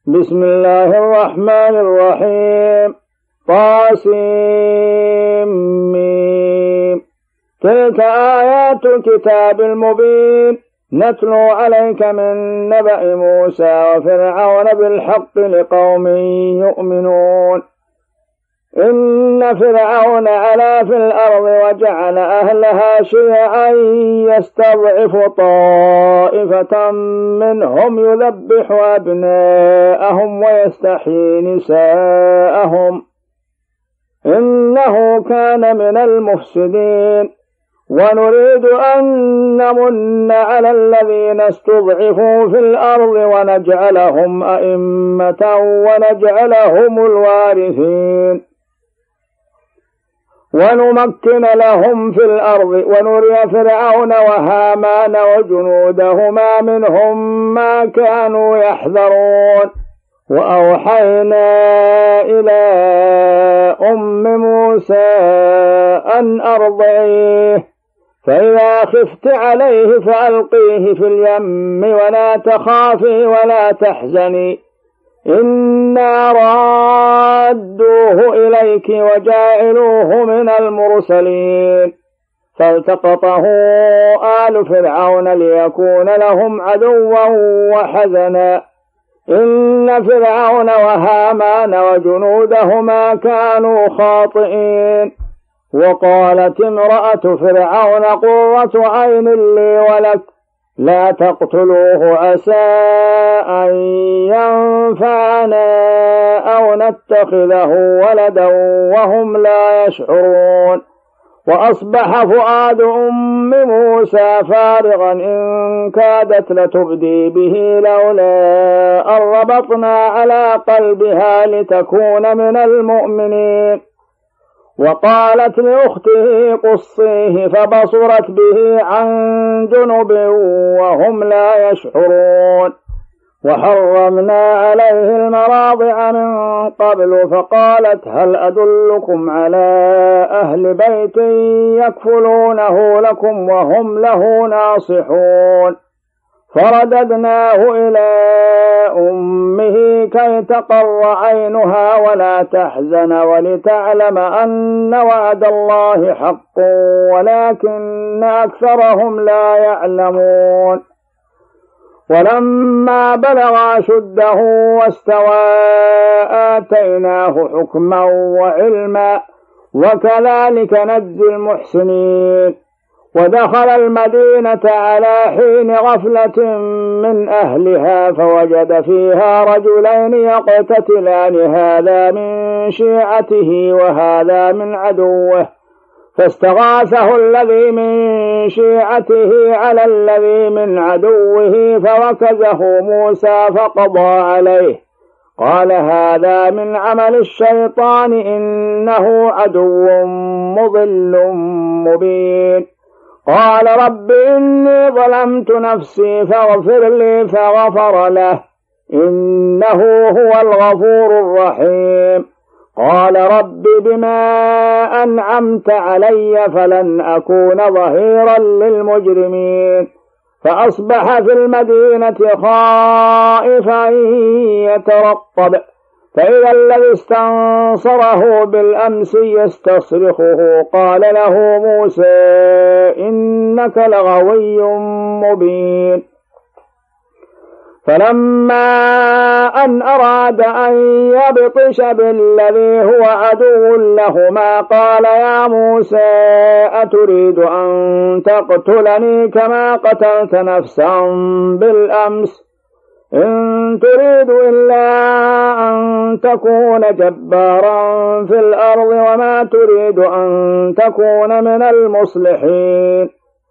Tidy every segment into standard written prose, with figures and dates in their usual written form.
بسم الله الرحمن الرحيم. طاسيم. تلك آيات الكتاب المبين نتلو عليك من نبأ موسى وفرعون بالحق لقوم يؤمنون. إن فرعون علا في الأرض وجعل أهلها شيعا يستضعف طائفة منهم يذبح أبناءهم ويستحيي نساءهم إنه كان من المفسدين. ونريد أن نمن على الذين استضعفوا في الأرض ونجعلهم أئمة ونجعلهم الوارثين ونمكن لهم في الأرض ونري فرعون وهامان وجنودهما منهم ما كانوا يحذرون. وأوحينا إلى أم موسى أن أرضعيه فإذا خفت عليه فألقيه في اليم ولا تخافي ولا تحزني إنا رادوه إليك وجاعلوه من المرسلين. فالتقطه آل فرعون ليكون لهم عدوا وحزنا إن فرعون وهامان وجنودهما كانوا خاطئين. وقالت امرأة فرعون قرة عين لي ولك لا تقتلوه عسى أن ينفعنا أو نتخذه ولدا وهم لا يشعرون. وأصبح فؤاد أم موسى فارغا إن كادت لتبدي به لولا أن ربطنا على قلبها لتكون من المؤمنين. وقالت لأخته قصيه فبصرت به عن جنب وهم لا يشعرون. وحرمنا عليه المراضع من قبل فقالت هل أدلكم على أهل بيت يكفلونه لكم وهم له ناصحون. فرددناه إلى أمه كي تقر عينها ولا تحزن ولتعلم أن وعد الله حق ولكن أكثرهم لا يعلمون. ولما بلغ أشده واستوى آتيناه حكما وعلما وكذلك نجزي المحسنين. ودخل المدينة على حين غفلة من أهلها فوجد فيها رجلين يقتتلان هذا من شيعته وهذا من عدوه فاستغاثه الذي من شيعته على الذي من عدوه فوكزه موسى فقضى عليه قال هذا من عمل الشيطان إنه عدو مضل مبين. قال رب إني ظلمت نفسي فاغفر لي فغفر له إنه هو الغفور الرحيم. قال رب بما أنعمت علي فلن أكون ظهيرا للمجرمين. فأصبح في المدينة خائفا يترقب فإذا الذي استنصره بالأمس يستصرخه قال له موسى إنك لغوي مبين. فلما أن أراد أن يبطش بالذي هو عدو لهما قال يا موسى أتريد أن تقتلني كما قتلت نفسا بالأمس إن تريد إلا أن تكون جبارا في الأرض وما تريد أن تكون من المصلحين.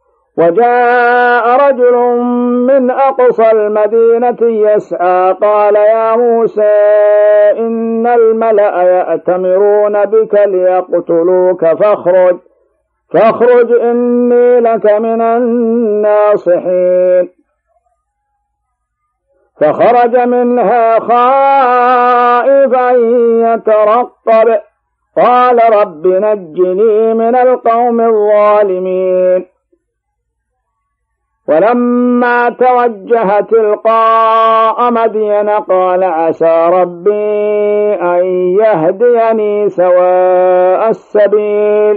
وجاء رجل من أقصى المدينة يسعى قال يا موسى إن الملأ يأتمرون بك ليقتلوك فاخرج إني لك من الناصحين. فخرج منها خائفا يترقب قال رب نجني من القوم الظالمين. ولما توجه تلقاء مدين قال عسى ربي أن يهديني سواء السبيل.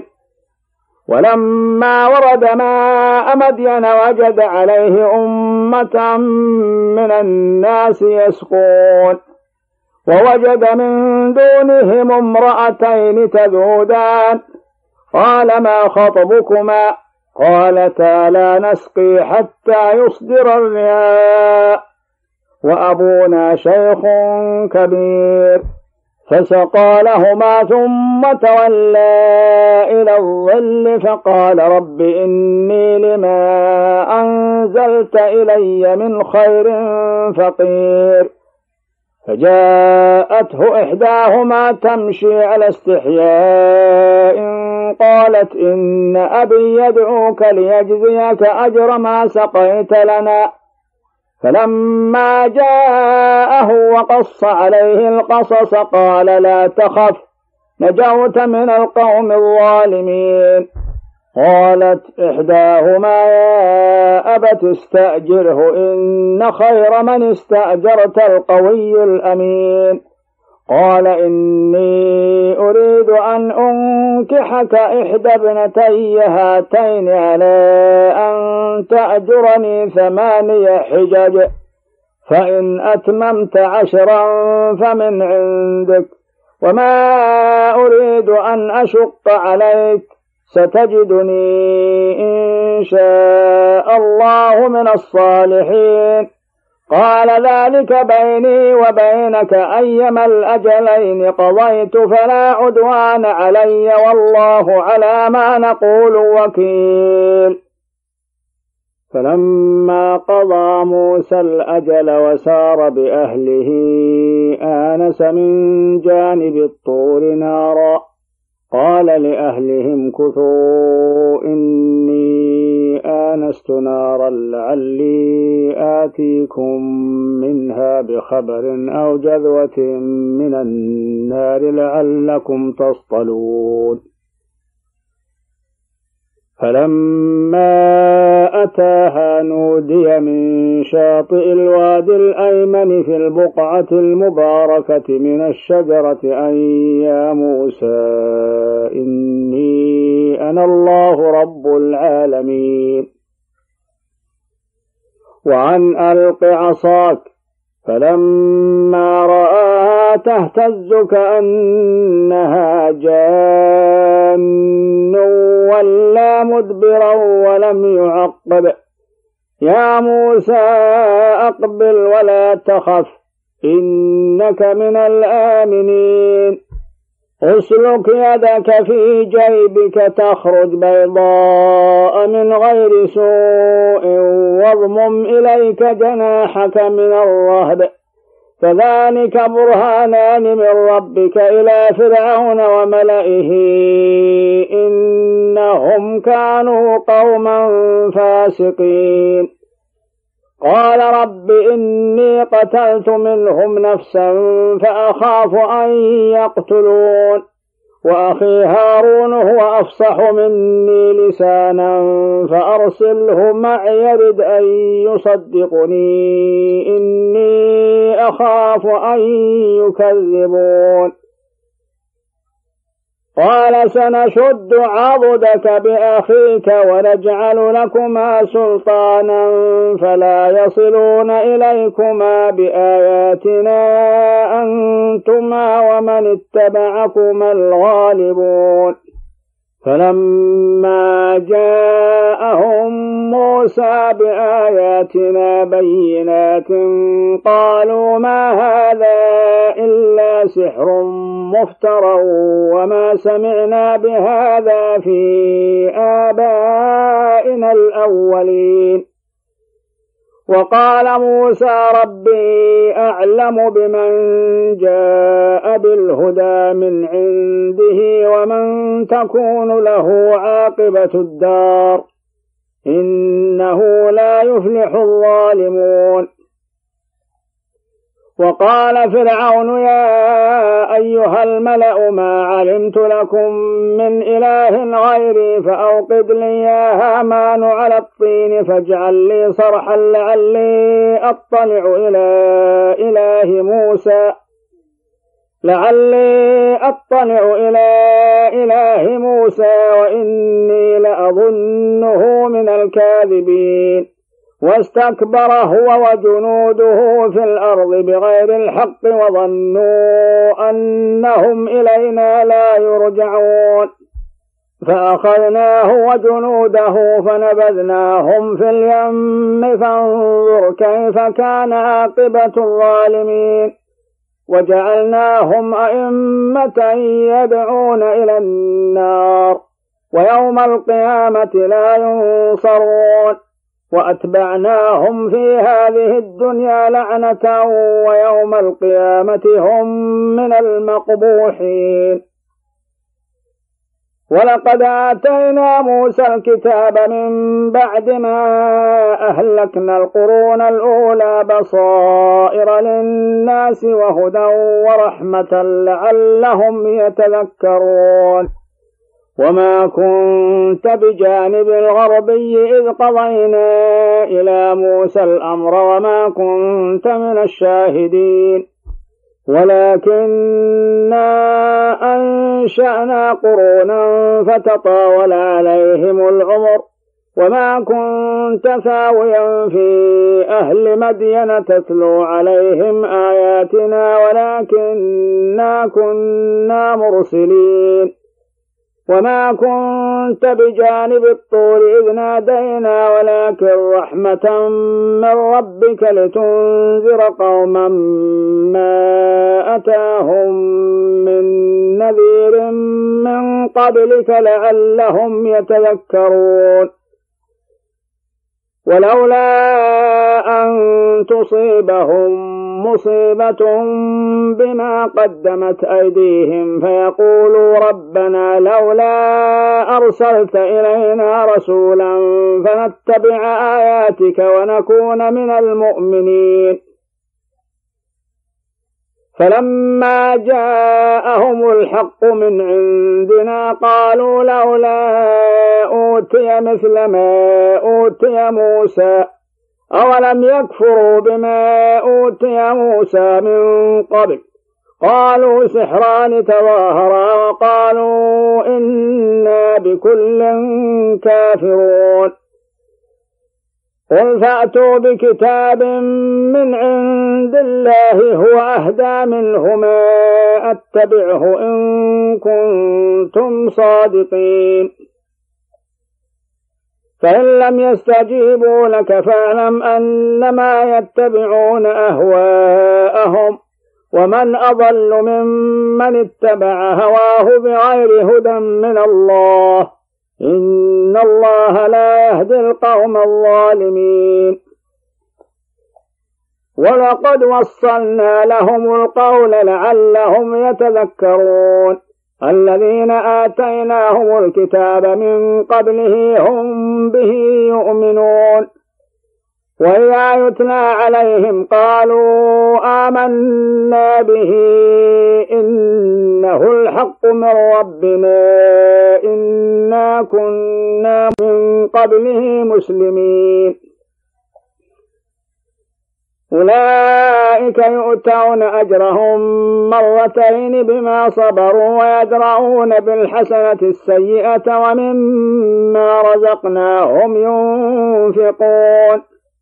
ولما ورد ماء مدين وجد عليه أمة من الناس يسقون، ووجد من دونهم امرأتين تذودان، قال ما خطبكما؟ قالتا لا نسقي حتى يصدر الرعاء وأبونا شيخ كبير. فسقى لهما ثم تولى إلى الظل فقال رب إني لما أنزلت إلي من خير فقير. فجاءته إحداهما تمشي على استحياء قالت إن أبي يدعوك ليجزيك أجر ما سقيت لنا. فلما جاءه وقص عليه القصص قال لا تخف نجوت من القوم الظالمين. قالت إحداهما يا أبت استأجره إن خير من استأجرت القوي الأمين. قال إني أريد أن أنكحك إحدى ابنتي هاتين على أن تأجرني 8 حجج، فإن أتممت 10 فمن عندك، وما أريد أن أشق عليك، ستجدني إن شاء الله من الصالحين. قال ذلك بيني وبينك أيما الأجلين قضيت فلا عدوان علي والله على ما نقول وكيل. فلما قضى موسى الأجل وسار بأهله آنس من جانب الطور نارا قال لأهلهم كثوا إني آنست نارا لعلي آتيكم منها بخبر أو جذوة من النار لعلكم تصطلون. فلما أتاها نودي من شاطئ الوادي الأيمن في البقعة المباركة من الشجرة أن يا موسى إني أنا الله رب العالمين. وأن ألق عصاك، فلما رآها تهتز كأنها جان ولا مدبرا ولم يعقب. يا موسى أقبل ولا تخف إنك من الآمنين. اسلك يدك في جيبك تخرج بيضاء من غير سوء واضمم إليك جناحك من الرهب، فذلك برهانان من ربك إلى فرعون وملئه إنهم كانوا قوما فاسقين. قال رب إني قتلت منهم نفسا فأخاف أن يقتلون، وأخي هارون هو أفصح مني لسانا فأرسله معي يرد أن يصدقني إني أخاف أن يكذبون. قال سنشد عضدك بأخيك ونجعل لكما سلطانا فلا يصلون إليكما بآياتنا أنتما ومن اتبعكما الغالبون. فلما جاءهم موسى بآياتنا بينات قالوا ما هذا إلا سحر مفترى وما سمعنا بهذا في آبائنا الأولين. وقال موسى ربي أعلم بمن جاء بالهدى من عنده ومن تكون له عاقبة الدار إنه لا يفلح الظالمون. وقال فرعون يا أيها الملأ ما علمت لكم من إله غيري فأوقد لي يا هامان على الطين فاجعل لي صرحا لعلي أطلع إلى إله موسى وإني لأظنه من الكاذبين واستكبر هو وجنوده في الأرض بغير الحق وظنوا أنهم إلينا لا يرجعون فأخذناه وجنوده فنبذناهم في اليم فانظر كيف كان عاقبة الظالمين وجعلناهم أئمة يدعون إلى النار ويوم القيامة لا ينصرون وأتبعناهم في هذه الدنيا لعنة ويوم القيامة هم من المقبوحين. ولقد آتينا موسى الكتاب من بعد ما أهلكنا القرون الأولى بصائر للناس وهدى ورحمة لعلهم يتذكرون وما كنت بجانب الغربي إذ قضينا إلى موسى الأمر وما كنت من الشاهدين ولكننا أنشأنا قرونا فتطاول عليهم العمر وما كنت ثاويا في أهل مدين تتلو عليهم آياتنا ولكننا كنا مرسلين وما كنت بجانب الطور إذ نادينا ولكن رحمة من ربك لتنذر قوما ما أتاهم من نذير من قبلك لعلهم يتذكرون ولولا أن تصيبهم مصيبة بما قدمت أيديهم فيقولوا ربنا لولا أرسلت إلينا رسولا فنتبع آياتك ونكون من المؤمنين فلما جاءهم الحق من عندنا قالوا لولا أوتي مثل ما أوتي موسى أولم يكفروا بما أوتي موسى من قبل قالوا سحران تظاهرا وقالوا إنا بكل كافرون قل فأتوا بكتاب من عند الله هو أهدى منهما أتبعه إن كنتم صادقين فإن لم يستجيبوا لك فاعلم أنما يتبعون أهواءهم ومن أضل ممن اتبع هواه بغير هدى من الله إن الله لا يهدي القوم الظالمين ولقد وصلنا لهم القول لعلهم يتذكرون الذين آتيناهم الكتاب من قبله هم به يؤمنون وإذا يتلى عليهم قالوا آمنا به إنه الحق من ربنا إنا كنا من قبله مسلمين أولئك يؤتون أجرهم مرتين بما صبروا ويدرؤون بالحسنة السيئة ومما رزقناهم ينفقون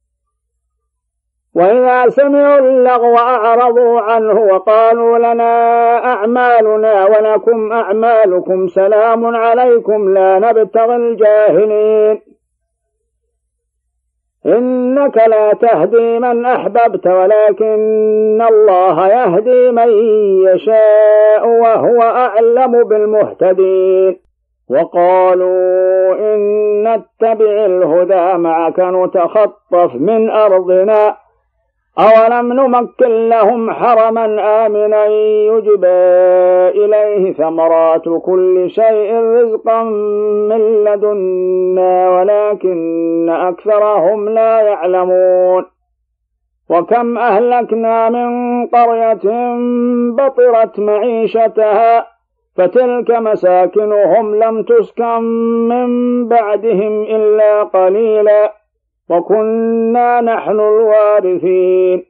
وإذا سمعوا اللغو أعرضوا عنه وقالوا لنا أعمالنا ولكم أعمالكم سلام عليكم لا نبتغي الجاهلين إنك لا تهدي من أحببت ولكن الله يهدي من يشاء وهو أعلم بالمهتدين وقالوا إن نتبع الهدى معك نتخطف من أرضنا أولم نمكن لهم حرما آمنا يجبى إليه ثمرات كل شيء رزقا من لدنا ولكن أكثرهم لا يعلمون وكم أهلكنا من قرية بطرت معيشتها فتلك مساكنهم لم تسكن من بعدهم إلا قليلا وكنا نحن الوارثين.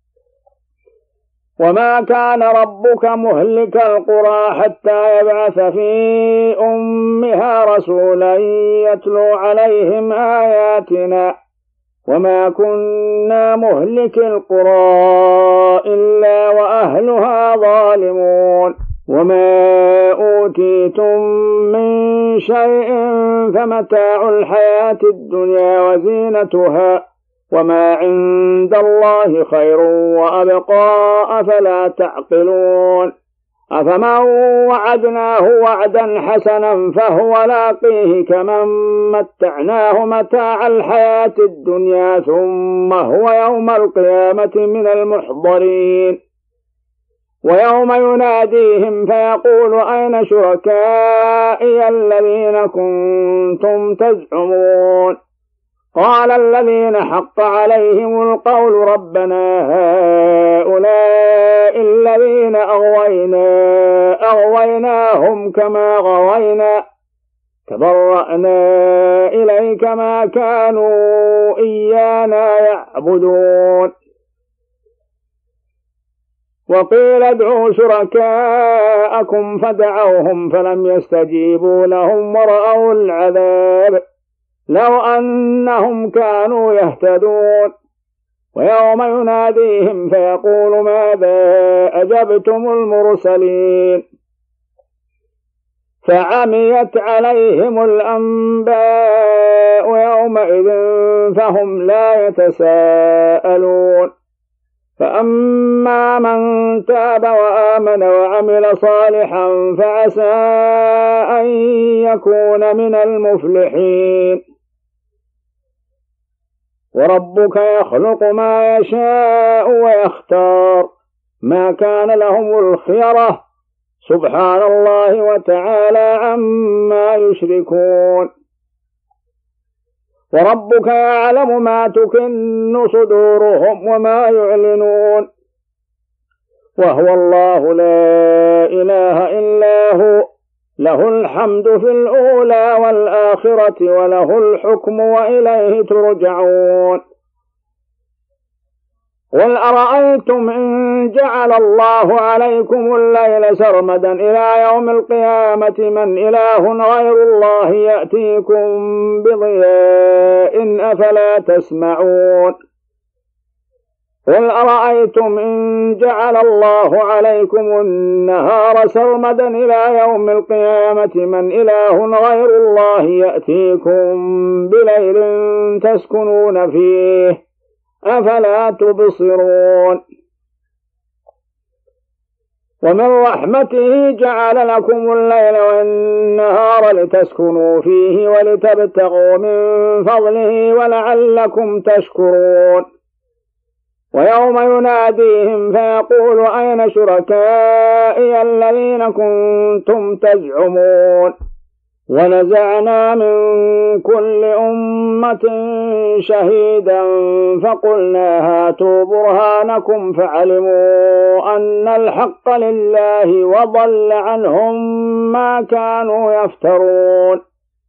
وما كان ربك مهلك القرى حتى يبعث في أمها رسولا يتلو عليهم آياتنا وما كنا مهلك القرى إلا وأهلها ظالمون. وما أوتيتم من شيء فمتاع الحياة الدنيا وزينتها وما عند الله خير وأبقى أفلا تعقلون. أفمن وعدناه وعدا حسنا فهو لاقيه كمن متعناه متاع الحياة الدنيا ثم هو يوم القيامة من المحضرين. ويوم يناديهم فيقول أين شركائي الذين كنتم تزعمون قال الذين حق عليهم القول ربنا هؤلاء الذين أغويناهم كما غوينا تبرأنا إليك ما كانوا إيانا يعبدون. وقيل ادعوا شركاءكم فدعوهم فلم يستجيبوا لهم ورأوا العذاب لو أنهم كانوا يهتدون. ويوم يناديهم فيقول ماذا أجبتم المرسلين فعميت عليهم الأنباء يومئذ فهم لا يتساءلون. فأما من تاب وآمن وعمل صالحا فعسى أن يكون من المفلحين. وربك يخلق ما يشاء ويختار ما كان لهم الخيرة سبحان الله وتعالى عما يشركون. وربك يعلم ما تكن صدورهم وما يعلنون وهو الله لا إله إلا هو له الحمد في الأولى والآخرة وله الحكم وإليه ترجعون. قل أرأيتم إن جعل الله عليكم الليل سرمدا إلى يوم القيامة من إله غير الله يأتيكم بضياء أفلا تسمعون. قل أرأيتم إن جعل الله عليكم النهار سرمدا إلى يوم القيامة من إله غير الله يأتيكم بليل تسكنون فيه أفلا تبصرون. ومن رحمته جعل لكم الليل والنهار لتسكنوا فيه ولتبتغوا من فضله ولعلكم تشكرون. ويوم يناديهم فيقول أين شركائي الذين كنتم تزعمون ونزعنا من كل أمة شهيدا فقلنا هاتوا برهانكم فعلموا أن الحق لله وضل عنهم ما كانوا يفترون.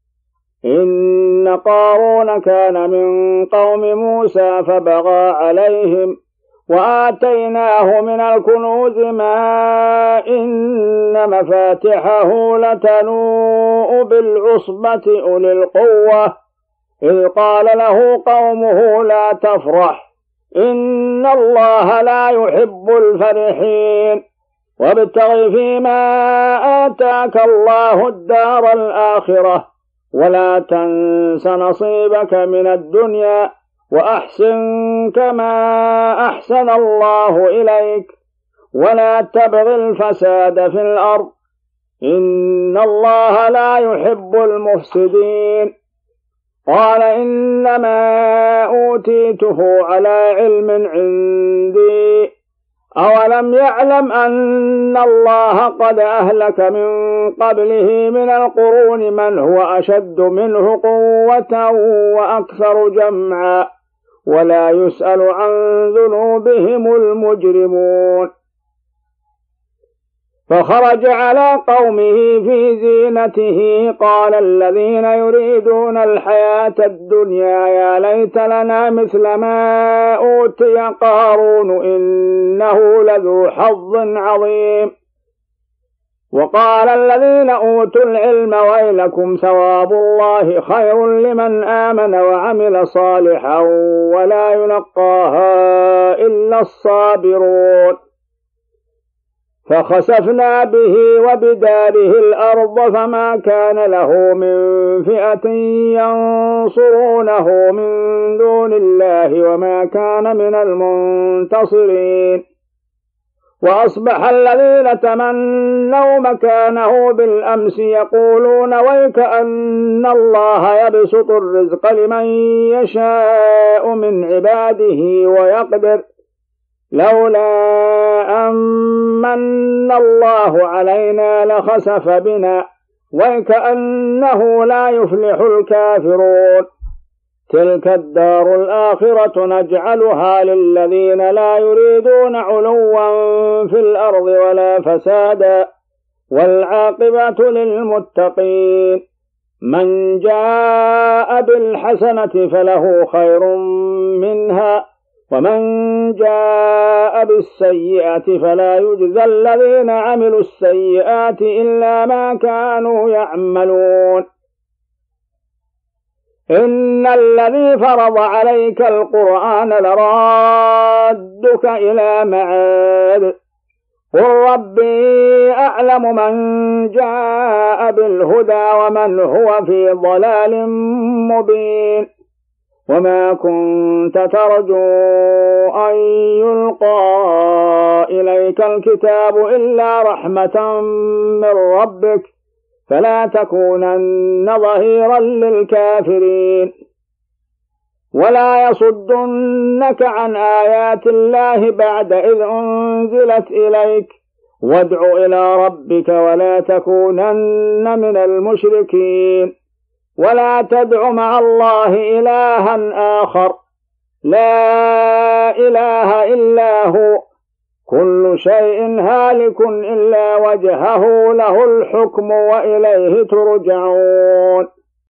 إن قارون كان من قوم موسى فبغى عليهم وآتيناه من الكنوز ما إن مفاتحه لتنوء بالعصبة أولي القوة إذ قال له قومه لا تفرح إن الله لا يحب الفرحين وابتغ فيما آتاك الله الدار الآخرة ولا تنس نصيبك من الدنيا وأحسن كما أحسن الله إليك ولا تبغ الفساد في الأرض إن الله لا يحب المفسدين. قال إنما أوتيته على علم عندي أولم يعلم أن الله قد أهلك من قبله من القرون من هو أشد منه قوة وأكثر جمعا ولا يسأل عن ذنوبهم المجرمون. فخرج على قومه في زينته قال الذين يريدون الحياة الدنيا يا ليت لنا مثل ما أوتي قارون إنه لذو حظ عظيم. وقال الذين أوتوا العلم ويلكم ثواب الله خير لمن آمن وعمل صالحا ولا يلقاها إلا الصابرون. فخسفنا به وبداره الأرض فما كان له من فئة ينصرونه من دون الله وما كان من المنتصرين. وأصبح الذين تمنوا مكانه بالأمس يقولون ويكأن الله يبسط الرزق لمن يشاء من عباده ويقدر لولا أمن الله علينا لخسف بنا ويكأنه لا يفلح الكافرون. تلك الدار الآخرة نجعلها للذين لا يريدون علوا في الأرض ولا فسادا والعاقبة للمتقين. من جاء بالحسنة فله خير منها ومن جاء بالسيئة فلا يجزى الذين عملوا السيئات إلا ما كانوا يعملون. إن الذي فرض عليك القرآن لرادك إلى معاد قل ربي أعلم من جاء بالهدى ومن هو في ضلال مبين. وما كنت ترجو أن يلقى إليك الكتاب إلا رحمة من ربك فلا تكونن ظهيرا للكافرين. ولا يصدنك عن آيات الله بعد إذ أنزلت إليك وادع إلى ربك ولا تكونن من المشركين. ولا تدع مع الله إلها آخر لا إله إلا هو كل شيء هالك إلا وجهه له الحكم وإليه ترجعون.